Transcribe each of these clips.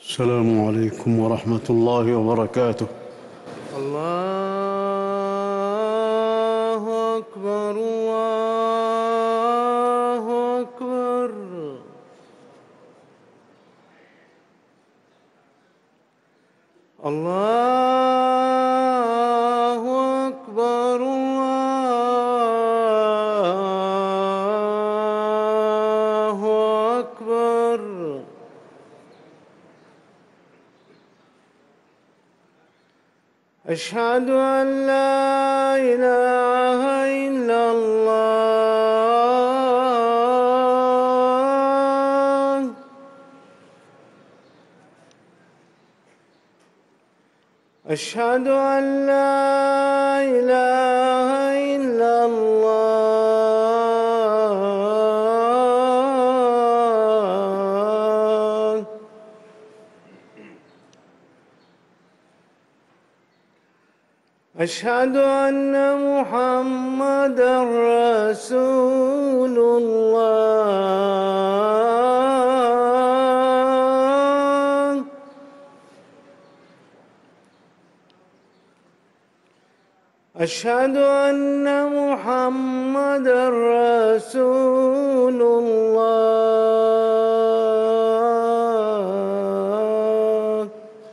السلام عليكم ورحمة الله وبركاته. الله أكبر، الله أكبر. الله أكبر، الله أكبر. أشهد أن لا إله إلا الله. أشهد أن لا إله إلا الله. أشهد أن محمدًا رسول الله. أشهد أن محمدًا رسول الله.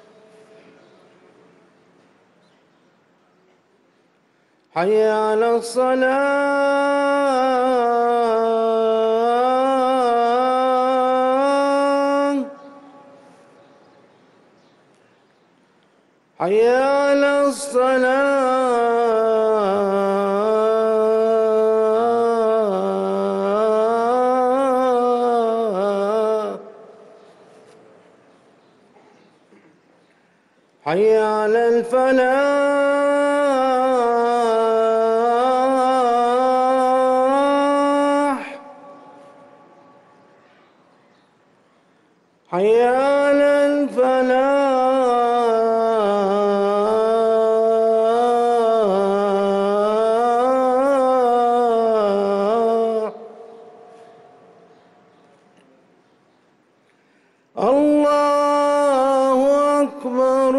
حي على الصلاة. حي على الصلاة. حي على الفلاح. حي على الفلاح. الله أكبر،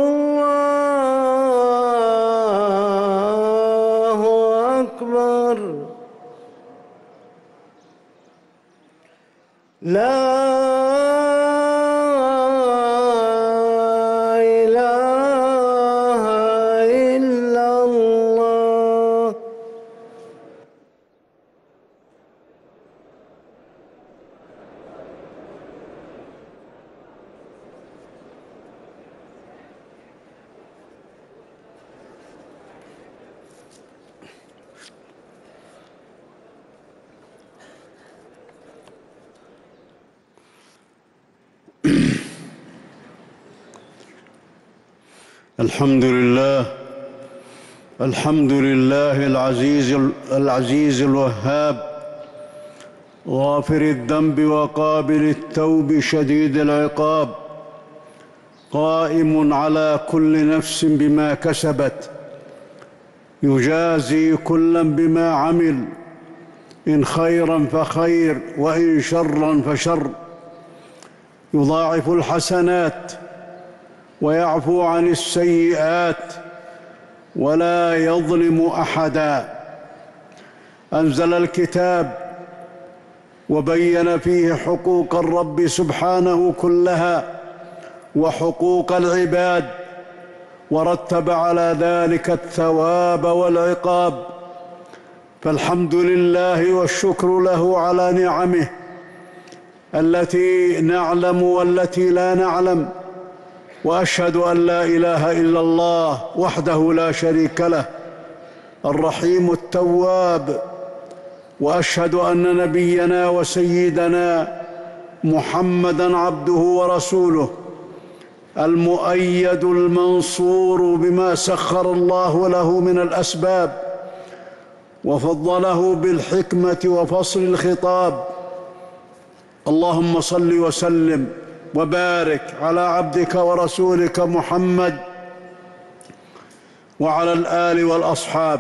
الله أكبر. لا إله إلا الله. الحمد لله، الحمد لله العزيز الوهاب، غافر الذنب وقابل التوب شديد العقاب، قائم على كل نفس بما كسبت، يجازي كلا بما عمل، إن خيرا فخير وإن شرا فشر، يضاعف الحسنات ويعفو عن السيئات ولا يظلم أحدا. أنزل الكتاب وبين فيه حقوق الرب سبحانه كلها وحقوق العباد، ورتب على ذلك الثواب والعقاب. فالحمد لله والشكر له على نعمه التي نعلم والتي لا نعلم، وأشهد أن لا إله إلا الله وحده لا شريك له الرحيم التواب، وأشهد أن نبينا وسيدنا محمدًا عبده ورسوله المؤيد المنصور بما سخر الله له من الأسباب، وفضله بالحكمة وفصل الخطاب. اللهم صل وسلم وبارك على عبدك ورسولك محمد وعلى الآل والأصحاب.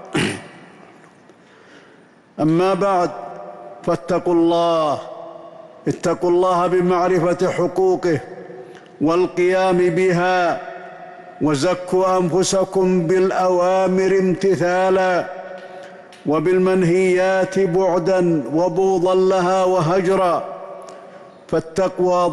أما بعد فاتقوا الله اتقوا الله بمعرفة حقوقه والقيام بها، وزكوا أنفسكم بالأوامر امتثالا، وبالمنهيات بعدا وبغضا لها وهجرا، فالتقوى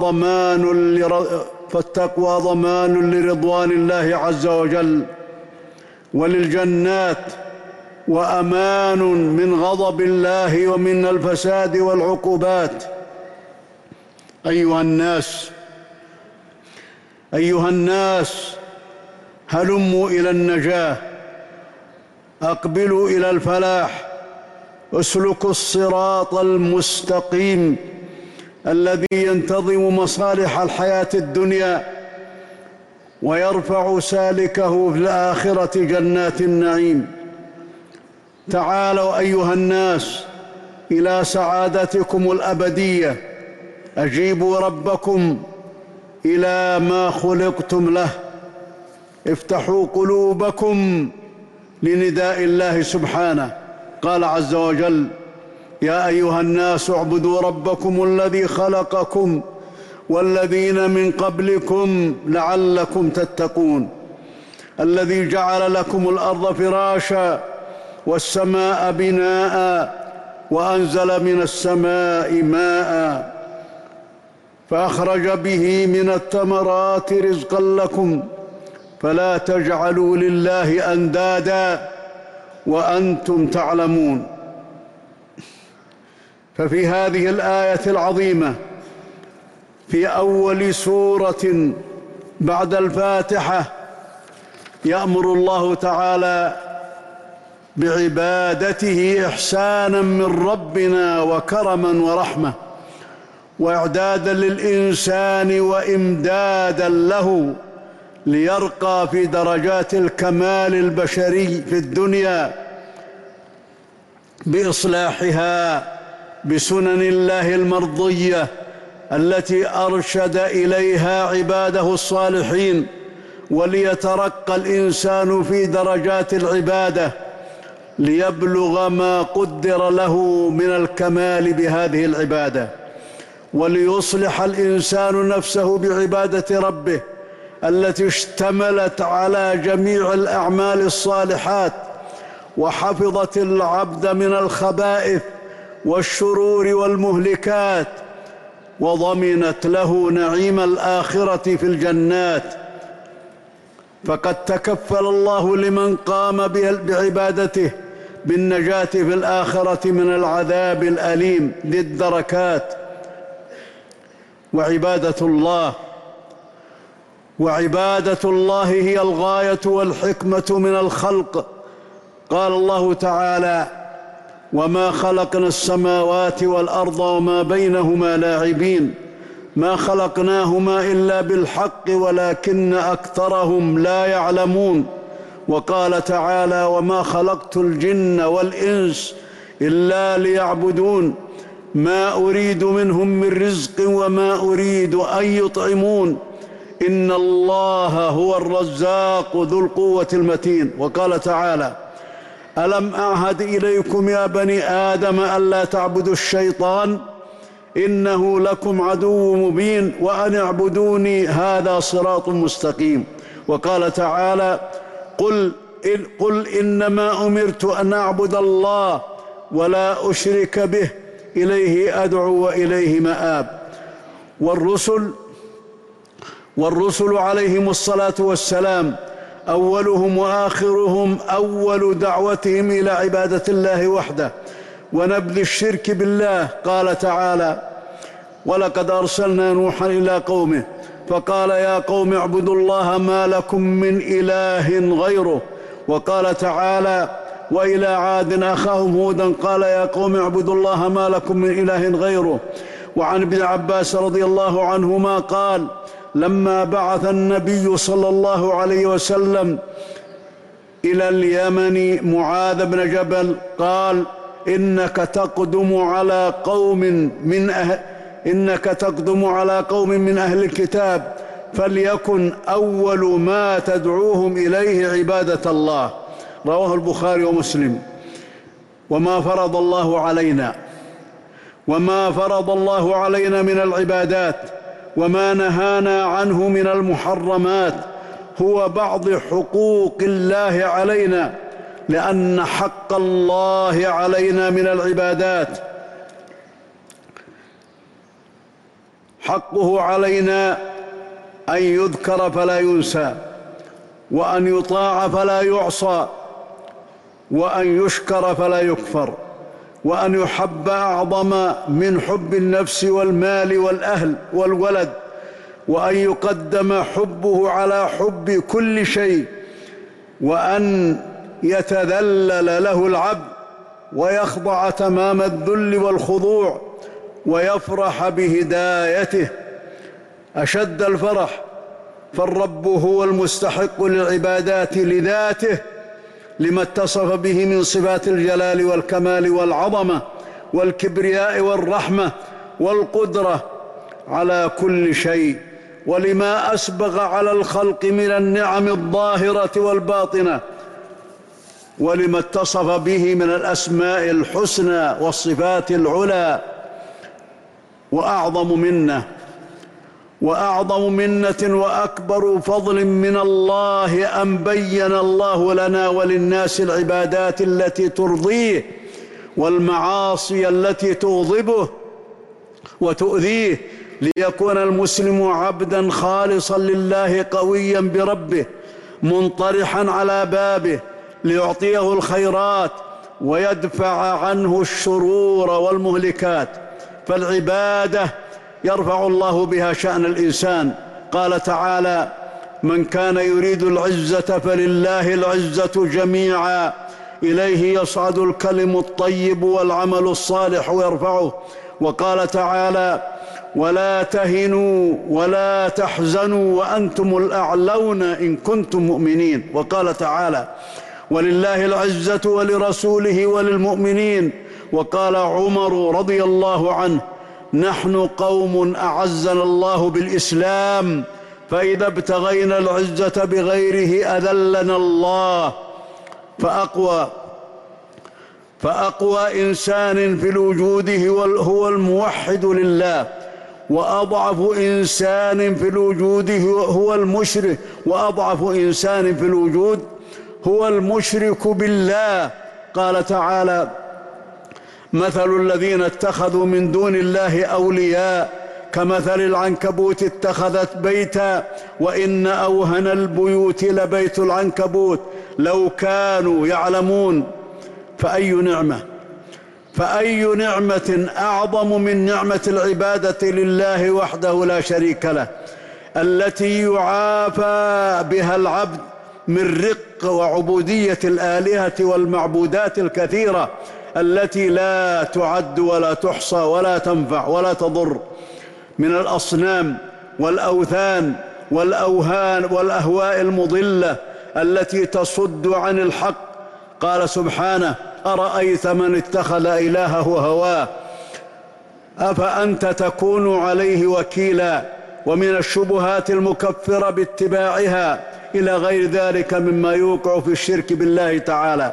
ضمان لرضوان الله عز وجل وللجنات، وأمان من غضب الله ومن الفساد والعقوبات. أيها الناس هلموا إلى النجاة، أقبلوا إلى الفلاح، اسلكوا الصراط المستقيم الذي ينتظم مصالح الحياة الدنيا ويرفع سالكه في الآخرة جنات النعيم. تعالوا أيها الناس إلى سعادتكم الأبدية، أجيبوا ربكم إلى ما خلقتم له، افتحوا قلوبكم لنداء الله سبحانه. قال عز وجل: يا أيها الناس اعبدوا ربكم الذي خلقكم والذين من قبلكم لعلكم تتقون، الذي جعل لكم الأرض فراشا والسماء بناء وأنزل من السماء ماء فأخرج به من الثمرات رزقا لكم فلا تجعلوا لله أندادا وأنتم تعلمون. ففي هذه الآية العظيمة في أول سورة بعد الفاتحة يأمر الله تعالى بعبادته إحسانا من ربنا وكرما ورحمة، وإعدادا للإنسان وإمدادا له ليرقى في درجات الكمال البشري في الدنيا بإصلاحها بسنن الله المرضية التي أرشد إليها عباده الصالحين، وليترقى الإنسان في درجات العبادة ليبلغ ما قدر له من الكمال بهذه العبادة، وليصلح الإنسان نفسه بعبادة ربه التي اشتملت على جميع الأعمال الصالحات، وحفظت العبد من الخبائث والشرور والمهلكات، وضمنت له نعيم الآخرة في الجنات. فقد تكفل الله لمن قام بعبادته بالنجاة في الآخرة من العذاب الأليم ذي الدركات. وعبادة الله هي الغاية والحكمة من الخلق. قال الله تعالى: وما خلقنا السماوات والأرض وما بينهما لاعبين ما خلقناهما إلا بالحق ولكن أكثرهم لا يعلمون. وقال تعالى: وما خلقت الجن والإنس إلا ليعبدون ما أريد منهم من رزق وما أريد أن يطعمون إن الله هو الرزاق ذو القوة المتين. وقال تعالى: ألم أعهد إليكم يا بني آدم ألا تعبدوا الشيطان إنه لكم عدو مبين وأن اعبدوني هذا صراط مستقيم. وقال تعالى: قل إنما أمرت أن أعبد الله ولا أشرك به إليه أدعو وإليه مآب. والرسل عليهم الصلاة والسلام أولهم وآخرهم أول دعوتهم إلى عبادة الله وحده ونبذ الشرك بالله. قال تعالى: ولقد أرسلنا نوحا إلى قومه فقال يا قوم اعبدوا الله ما لكم من إله غيره. وقال تعالى: وإلى عاد أخاهم هودا قال يا قوم اعبدوا الله ما لكم من إله غيره. وعن ابن عباس رضي الله عنهما قال: لما بعث النبي صلى الله عليه وسلم إلى اليمن معاذ بن جبل قال: إنك تقدم على قوم من أهل الكتاب فليكن أول ما تدعوهم إليه عبادة الله. رواه البخاري ومسلم. وما فرض الله علينا وما فرض الله علينا من العبادات وما نهانا عنه من المحرمات هو بعض حقوق الله علينا، لأن حق الله علينا من العبادات حقه علينا أن يذكر فلا ينسى، وأن يطاع فلا يعصى، وأن يشكر فلا يكفر، وأن يحب أعظم من حب النفس والمال والأهل والولد، وأن يقدم حبه على حب كل شيء، وأن يتذلل له العبد ويخضع تمام الذل والخضوع ويفرح بهدايته أشد الفرح، فالرب هو المستحق للعبادات لذاته لما اتصف به من صفات الجلال والكمال والعظمة والكبرياء والرحمة والقدرة على كل شيء، ولما أسبغ على الخلق من النعم الظاهرة والباطنة، ولما اتصف به من الأسماء الحسنى والصفات العلى. وأعظم منة وأكبر فضل من الله أن بين الله لنا وللناس العبادات التي ترضيه والمعاصي التي تغضبه وتؤذيه، ليكون المسلم عبدا خالصا لله قويا بربه منطرحا على بابه ليعطيه الخيرات ويدفع عنه الشرور والمهلكات. فالعبادة يرفع الله بها شأن الإنسان. قال تعالى: من كان يريد العزة فلله العزة جميعا إليه يصعد الكلم الطيب والعمل الصالح يرفعه. وقال تعالى: ولا تهنوا ولا تحزنوا وأنتم الأعلون إن كنتم مؤمنين. وقال تعالى: ولله العزة ولرسوله وللمؤمنين. وقال عمر رضي الله عنه: نحن قوم أعزنا الله بالإسلام، فإذا ابتغينا العزة بغيره أذلنا الله. فأقوى إنسان في الوجود هو الموحد لله، وأضعف إنسان في الوجود هو المشرك، وأضعف إنسان في الوجود هو المشرك بالله. قال تعالى: مثل الذين اتخذوا من دون الله أولياء كمثل العنكبوت اتخذت بيتا وإن أوهن البيوت لبيت العنكبوت لو كانوا يعلمون. فأي نعمة أعظم من نعمة العبادة لله وحده لا شريك له، التي يعافى بها العبد من رق وعبودية الآلهة والمعبودات الكثيرة التي لا تعد ولا تحصى ولا تنفع ولا تضر، من الأصنام والأوثان والأوهان والأهواء المضلة التي تصد عن الحق. قال سبحانه: أرأيت من اتخذ إلهه هواه أفأنت تكون عليه وكيلا. ومن الشبهات المكفرة باتباعها إلى غير ذلك مما يوقع في الشرك بالله تعالى.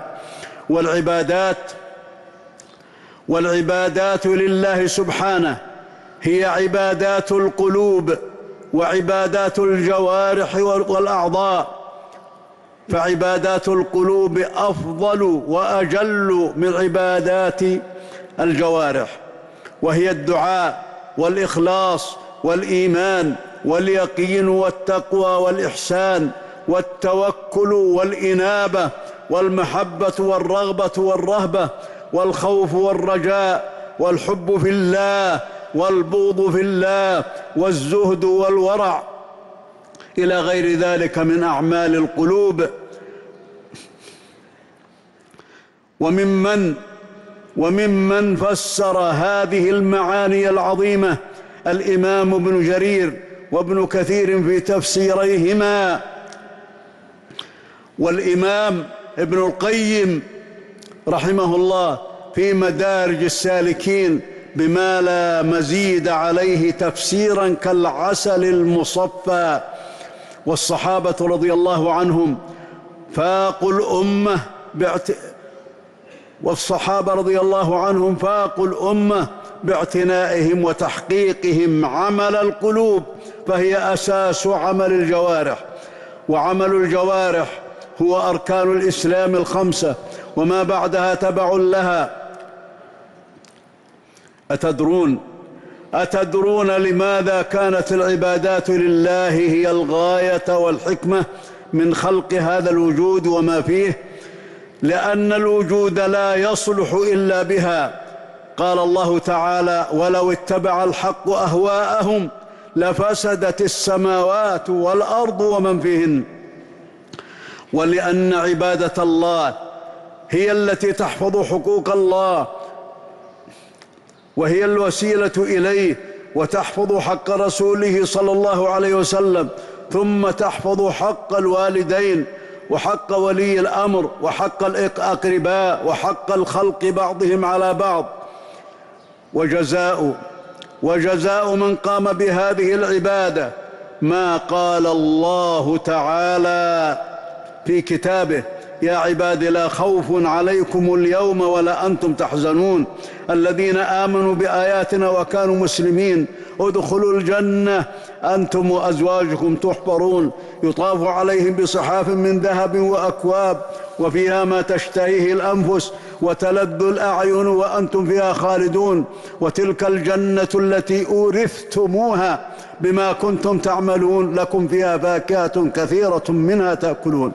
والعبادات لله سبحانه هي عبادات القلوب وعبادات الجوارح والأعضاء، فعبادات القلوب أفضل وأجل من عبادات الجوارح، وهي الدعاء والإخلاص والإيمان واليقين والتقوى والإحسان والتوكل والإنابة والمحبة والرغبة والرهبة والخوف والرجاء والحب في الله والبغض في الله والزهد والورع إلى غير ذلك من أعمال القلوب. وممن فسر هذه المعاني العظيمة الإمام ابن جرير وابن كثير في تفسيريهما، والإمام ابن القيم رحمه الله في مدارج السالكين بما لا مزيد عليه تفسيرا كالعسل المصفى. والصحابة رضي الله عنهم فاقوا الأمة باعتنائهم وتحقيقهم عمل القلوب، فهي أساس عمل الجوارح. وعمل الجوارح هو أركان الإسلام الخمسة، وما بعدها تبع لها. أتدرون لماذا كانت العبادات لله هي الغاية والحكمة من خلق هذا الوجود وما فيه؟ لأن الوجود لا يصلح إلا بها. قال الله تعالى: ولو اتبع الحق أهواءهم لفسدت السماوات والأرض ومن فيهن. ولأن عبادة الله هي التي تحفظ حقوق الله وهي الوسيلة إليه، وتحفظ حق رسوله صلى الله عليه وسلم، ثم تحفظ حق الوالدين وحق ولي الأمر وحق الأقرباء وحق الخلق بعضهم على بعض. وجزاء من قام بهذه العبادة ما قال الله تعالى في كتابه: يا عباد لا خوف عليكم اليوم ولا أنتم تحزنون الذين آمنوا بآياتنا وكانوا مسلمين ادخلوا الجنة أنتم وأزواجكم تحبرون يطاف عليهم بصحاف من ذهب وأكواب وفيها ما تشتهيه الأنفس وتلذ الأعين وأنتم فيها خالدون وتلك الجنة التي أورثتموها بما كنتم تعملون لكم فيها فاكهة كثيرة منها تأكلون.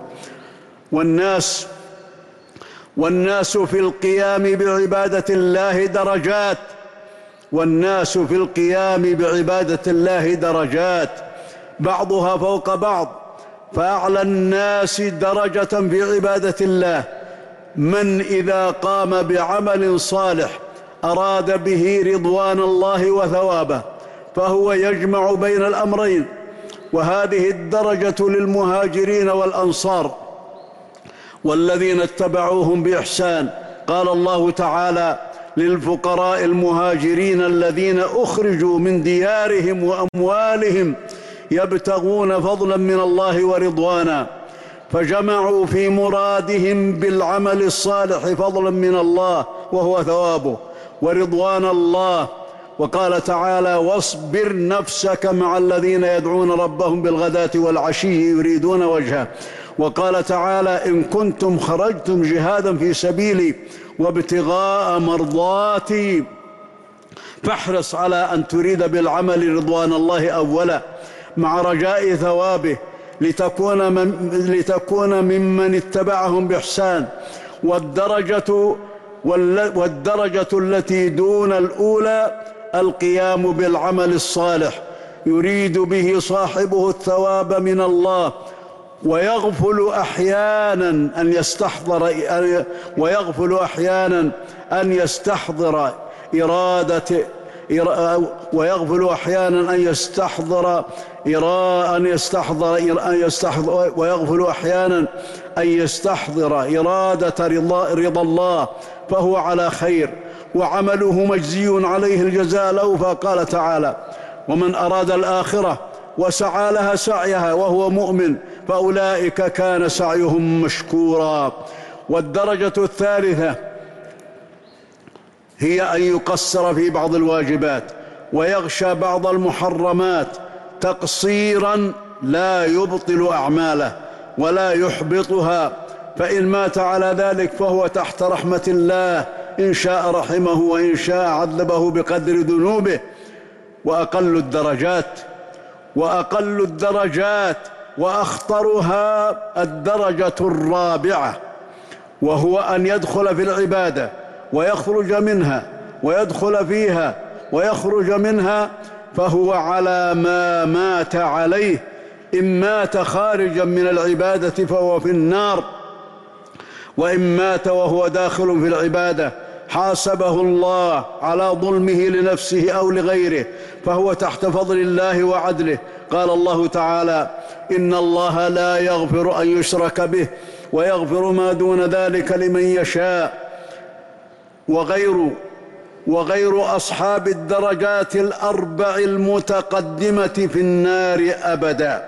والناس في القيام بعبادة الله درجات، والناس في القيام بعبادة الله درجات بعضها فوق بعض، فأعلى الناس درجة في عبادة الله من إذا قام بعمل صالح أراد به رضوان الله وثوابه، فهو يجمع بين الأمرين. وهذه الدرجة للمهاجرين والأنصار والذين اتبعوهم بإحسان. قال الله تعالى: للفقراء المهاجرين الذين أخرجوا من ديارهم وأموالهم يبتغون فضلا من الله ورضوانا، فجمعوا في مرادهم بالعمل الصالح فضلا من الله وهو ثوابه ورضوان الله. وقال تعالى: واصبر نفسك مع الذين يدعون ربهم بالغداة والعشي يريدون وجهه. وقال تعالى: إن كنتم خرجتم جهادا في سبيلي وابتغاء مرضاتي فاحرص على أن تريد بالعمل رضوان الله أولا مع رجاء ثوابه لتكون ممن اتبعهم بإحسان. والدرجة التي دون الأولى القيام بالعمل الصالح يريد به صاحبه الثواب من الله، ويغفل أحيانا أن يستحضر إرادة رضا الله، فهو على خير وعمله مجزي عليه الجزاء الأوفى. قال تعالى: ومن أراد الآخرة وسعى لها سعيها وهو مؤمن فأولئك كان سعيهم مشكورا. والدرجة الثالثة هي أن يقصر في بعض الواجبات ويغشى بعض المحرمات تقصيرا لا يبطل أعماله ولا يحبطها، فإن مات على ذلك فهو تحت رحمة الله، إن شاء رحمه وإن شاء عذبه بقدر ذنوبه. وأقل الدرجات وأخطرها الدرجة الرابعة، وهو أن يدخل في العبادة ويخرج منها ويدخل فيها ويخرج منها، فهو على ما مات عليه. إن مات خارجا من العبادة فهو في النار، وإن مات وهو داخل في العبادة حاسبه الله على ظلمه لنفسه أو لغيره، فهو تحت فضل الله وعدله. قال الله تعالى: إن الله لا يغفر أن يشرك به ويغفر ما دون ذلك لمن يشاء. وغير أصحاب الدرجات الأربع المتقدمة في النار أبدا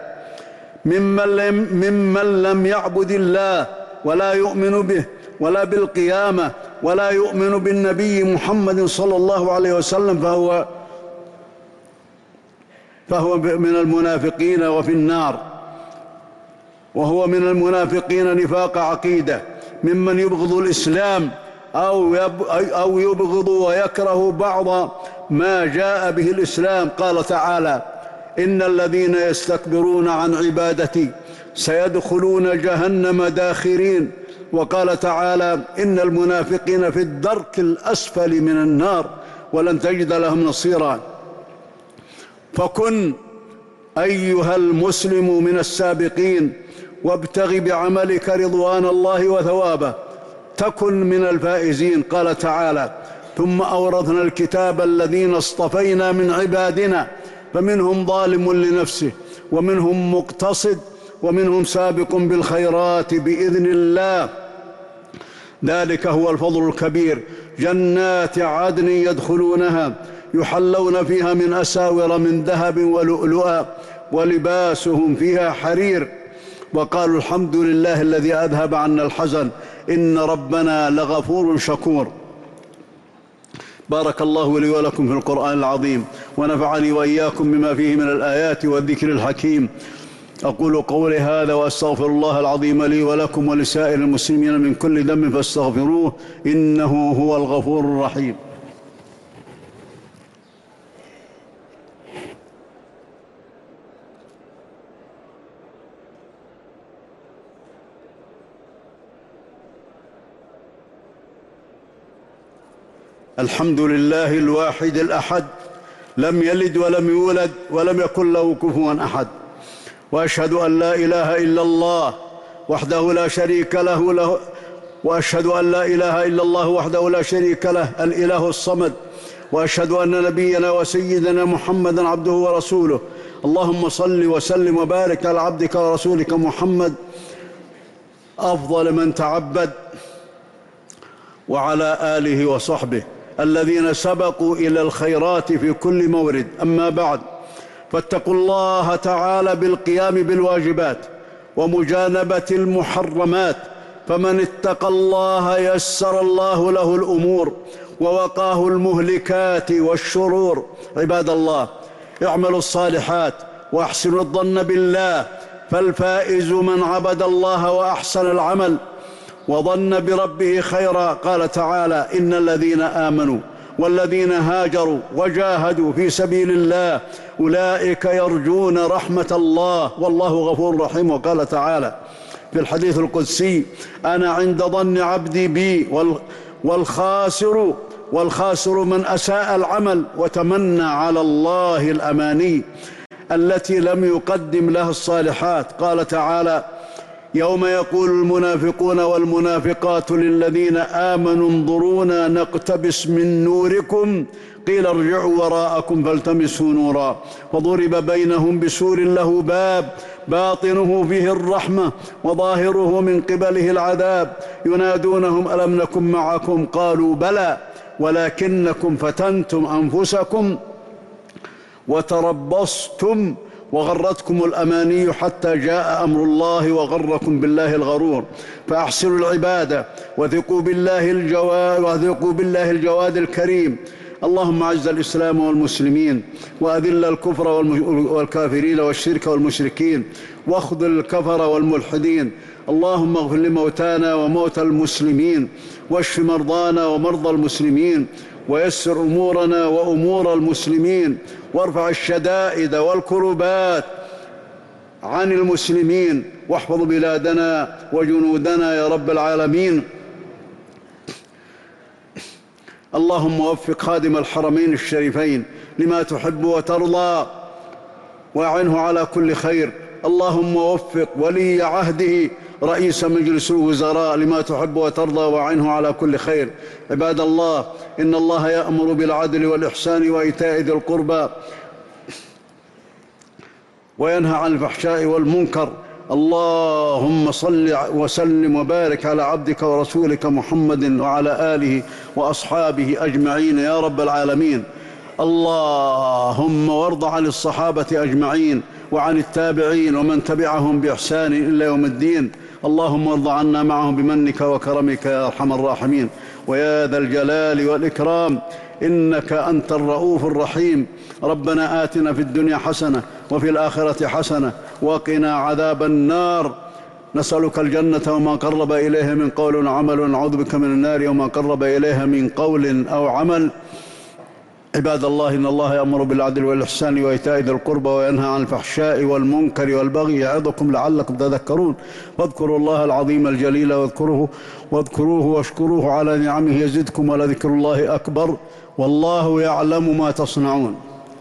ممن لم يعبد الله ولا يؤمن به ولا بالقيامة ولا يؤمن بالنبي محمد صلى الله عليه وسلم فهو من المنافقين وفي النار. وهو من المنافقين نفاق عقيدة، ممن يبغض الإسلام أو يبغض ويكره بعض ما جاء به الإسلام. قال تعالى: إن الذين يستكبرون عن عبادتي سيدخلون جهنم داخرين. وقال تعالى: إن المنافقين في الدرك الأسفل من النار ولن تجد لهم نصيرا. فكن أيها المسلم من السابقين، وابتغ بعملك رضوان الله وثوابه، تكن من الفائزين. قال تعالى: ثم أورثنا الكتاب الذين اصطفينا من عبادنا فمنهم ظالم لنفسه ومنهم مقتصد ومنهم سابق بالخيرات بإذن الله، ذلك هو الفضل الكبير. جنات عدن يدخلونها يحلون فيها من أساور من ذهب ولؤلؤا ولباسهم فيها حرير. وقالوا: الحمد لله الذي أذهب عنا الحزن إن ربنا لغفور شكور. بارك الله لي ولكم في القرآن العظيم، ونفعني وإياكم بما فيه من الآيات والذكر الحكيم. أقول قولي هذا وأستغفر الله العظيم لي ولكم ولسائر المسلمين من كل ذنب فاستغفروه إنه هو الغفور الرحيم. الحمد لله الواحد الأحد، لم يلد ولم يولد ولم يكن له كفوا أحد. وأشهد أن لا إله إلا الله وحده لا شريك له وأشهد أن لا إله إلا الله وحده لا شريك له الإله الصمد. وأشهد أن نبينا وسيدنا محمدًا عبده ورسوله. اللهم صل وسلم وبارك على عبدك ورسولك محمد أفضل من تعبد، وعلى آله وصحبه الذين سبقوا إلى الخيرات في كل مورد. أما بعد، فاتقوا الله تعالى بالقيام بالواجبات ومجانبة المحرمات، فمن اتقى الله يسر الله له الأمور ووقاه المهلكات والشرور. عباد الله، اعملوا الصالحات واحسنوا الظن بالله، فالفائز من عبد الله وأحسن العمل وظن بربه خيرا. قال تعالى: إن الذين آمنوا والذين هاجروا وجاهدوا في سبيل الله أولئك يرجون رحمة الله والله غفور رحيم. وقال تعالى في الحديث القدسي: أنا عند ظن عبدي بي، والخاسر من أساء العمل وتمنى على الله الأماني التي لم يقدم لها الصالحات. قال تعالى: يوم يقول المنافقون والمنافقات للذين آمنوا انظرونا نقتبس من نوركم قيل ارجعوا وراءكم فالتمسوا نورا وضرب بينهم بسور له باب باطنه فيه الرحمة وظاهره من قبله العذاب ينادونهم ألم نكن معكم قالوا بلى ولكنكم فتنتم أنفسكم وتربصتم وغرتكم الأماني حتى جاء أمر الله وغركم بالله الغرور. فأحسنوا العبادة وثقوا بالله الجواد الكريم. اللهم أعز الإسلام والمسلمين وأذل الكفر والكافرين والشرك والمشركين واخذل الكفر والملحدين. اللهم اغفر لموتانا وموتى المسلمين واشف مرضانا ومرضى المسلمين ويسر أمورنا وأمور المسلمين وارفع الشدائد والكربات عن المسلمين واحفظ بلادنا وجنودنا يا رب العالمين. اللهم وفق خادم الحرمين الشريفين لما تحب وترضى وأعنه على كل خير. اللهم وفق ولي عهده رئيس مجلس الوزراء لما تحب وترضى وأعنه على كل خير. عباد الله، إن الله يأمر بالعدل والإحسان وإيتاء ذي القربى وينهى عن الفحشاء والمنكر. اللهم صل وسلم وبارك على عبدك ورسولك محمد وعلى آله وأصحابه أجمعين يا رب العالمين. اللهم وارض عن الصحابة أجمعين وعن التابعين ومن تبعهم بإحسان إلى يوم الدين. اللهم ارض عنا معهم بمنك وكرمك يا أرحم الراحمين ويا ذا الجلال والإكرام، إنك أنت الرؤوف الرحيم. ربنا آتنا في الدنيا حسنة وفي الآخرة حسنة وقنا عذاب النار. نسألك الجنة وما قرب إليها من قول وعمل، ونعوذ بك من النار وما قرب إليها من قول أو عمل. عباد الله، إن الله يأمر بالعدل والإحسان وإيتاء ذي القربى وينهى عن الفحشاء والمنكر والبغي يعظكم لعلكم تذكرون. فاذكروا الله العظيم الجليل واذكروه واشكروه على نعمه يزدكم، ولذكر الله أكبر، والله يعلم ما تصنعون.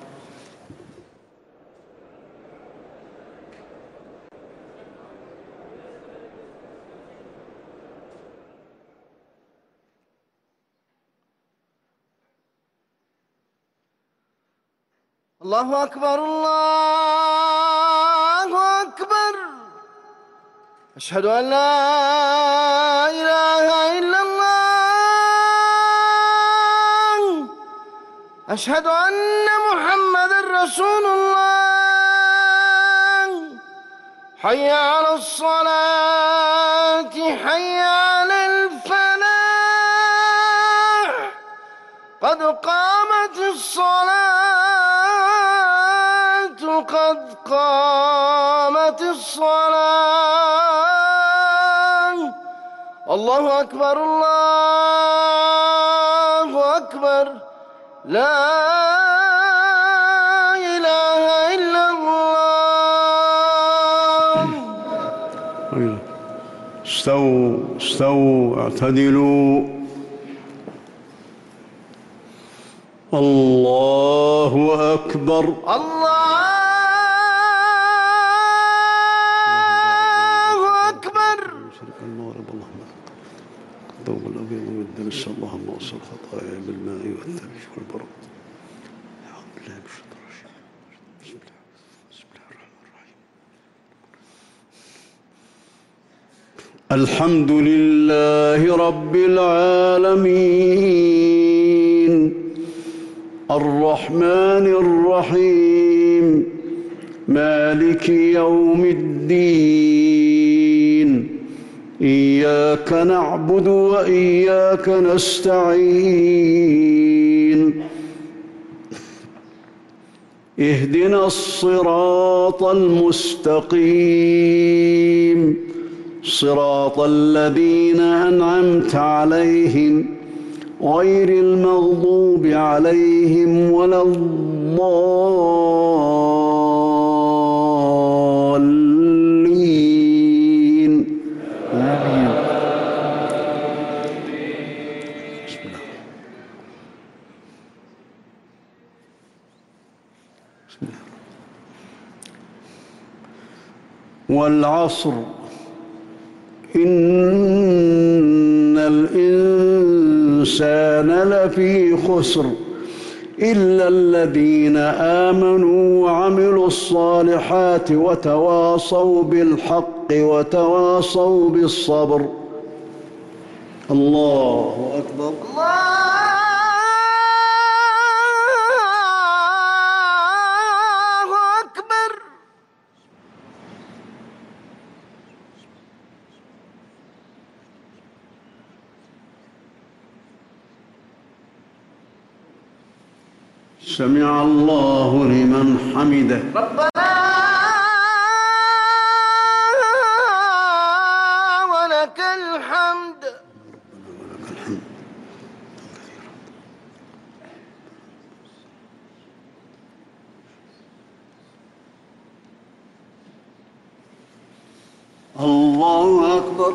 الله أكبر الله أكبر. أشهد أن لا إله إلا الله. أشهد أن محمدًا رسول الله. حي على الصلاة، حي على الفلاح، قد قامت الصلاة، قد قامت الصلاة. الله أكبر الله أكبر. لا إله إلا الله. استووا اعتدلوا. الله أكبر. الله أكبر. الثوب الأبيض والدنس، اللهم وصل خطاياي بالماء والثلج والبرد. أعوذ بالله من الشيطان الرجيم. بسم الله الرحمن الرحيم. الحمد لله رب العالمين، الرحمن الرحيم، مالك يوم الدين. إياك نعبد وإياك نستعين. اهدنا الصراط المستقيم، صراط الذين أنعمت عليهم غير المغضوب عليهم ولا الضالين. آمين. بسم الله. بسم الله. والعصر إن الإنسان لفي خسر إلا الذين آمنوا وعملوا الصالحات وتواصوا بالحق وتواصوا بالصبر. الله أكبر. الله أكبر. سمع الله لمن حمده. ربنا ولك الحمد. ولك الحمد. الله أكبر.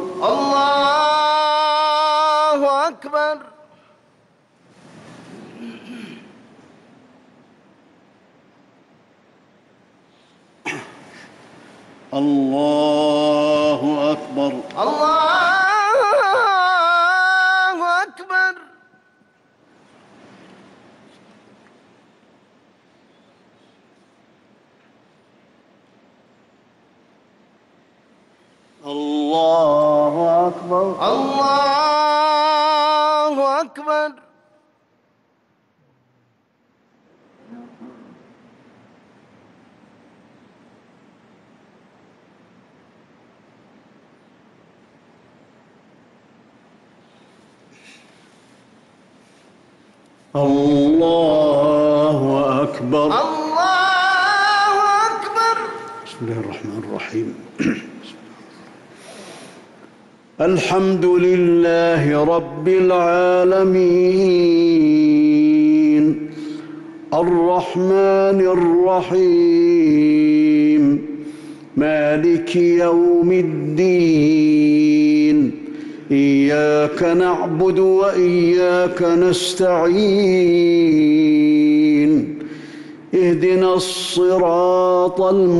الله أكبر. الله أكبر. الله أكبر. الله أكبر. الله أكبر. الله أكبر. الله أكبر. بسم الله الرحمن الرحيم. الحمد لله رب العالمين الرحمن الرحيم مالك يوم الدين إياك نعبد وإياك نستعين اهدنا الصراط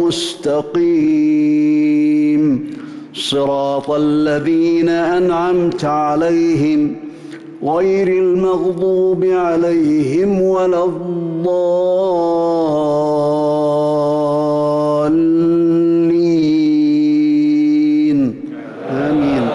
المستقيم صراط الذين أنعمت عليهم غير المغضوب عليهم ولا الضالين آمين.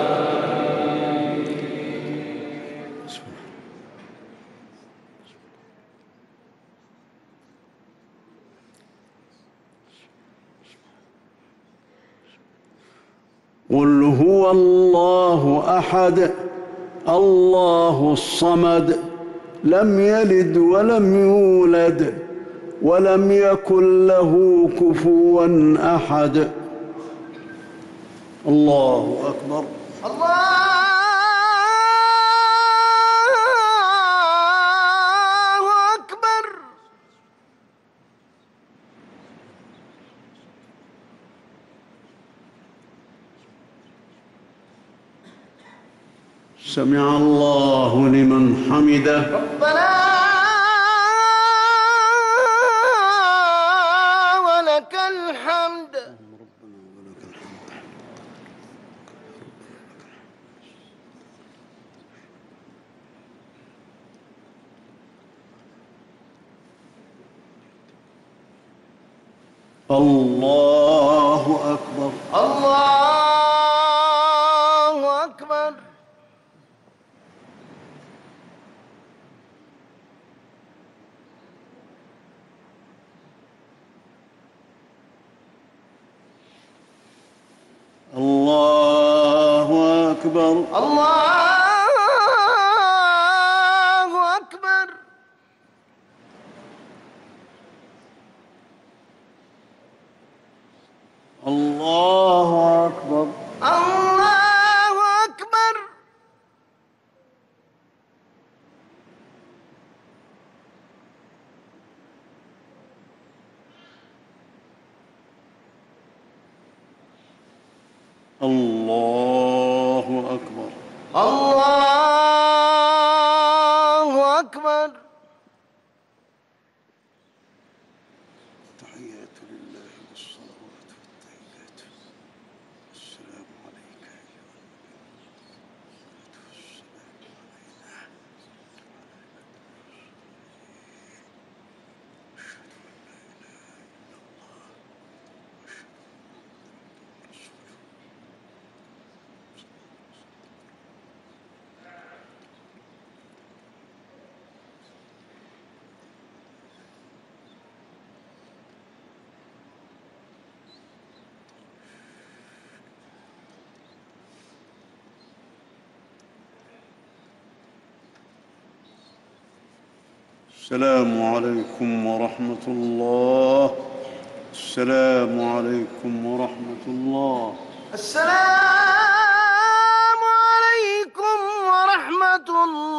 قل هو الله أحد الله الصمد لم يلد ولم يولد ولم يكن له كفوا أحد. الله أكبر. الله أكبر. سمع الله لمن حمده. ربنا ولك الحمد. الله أكبر. الله أكبر. الله أكبر. الله أكبر. الله أكبر. الله أكبر. الله أكبر. الله أكبر. التحيات لله والصلوات والطيبات السلام عليك أيها السلام عليكم ورحمة الله. السلام عليكم ورحمة الله. السلام عليكم ورحمة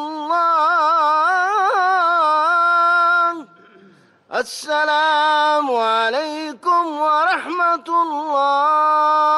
الله. السلام عليكم ورحمة الله.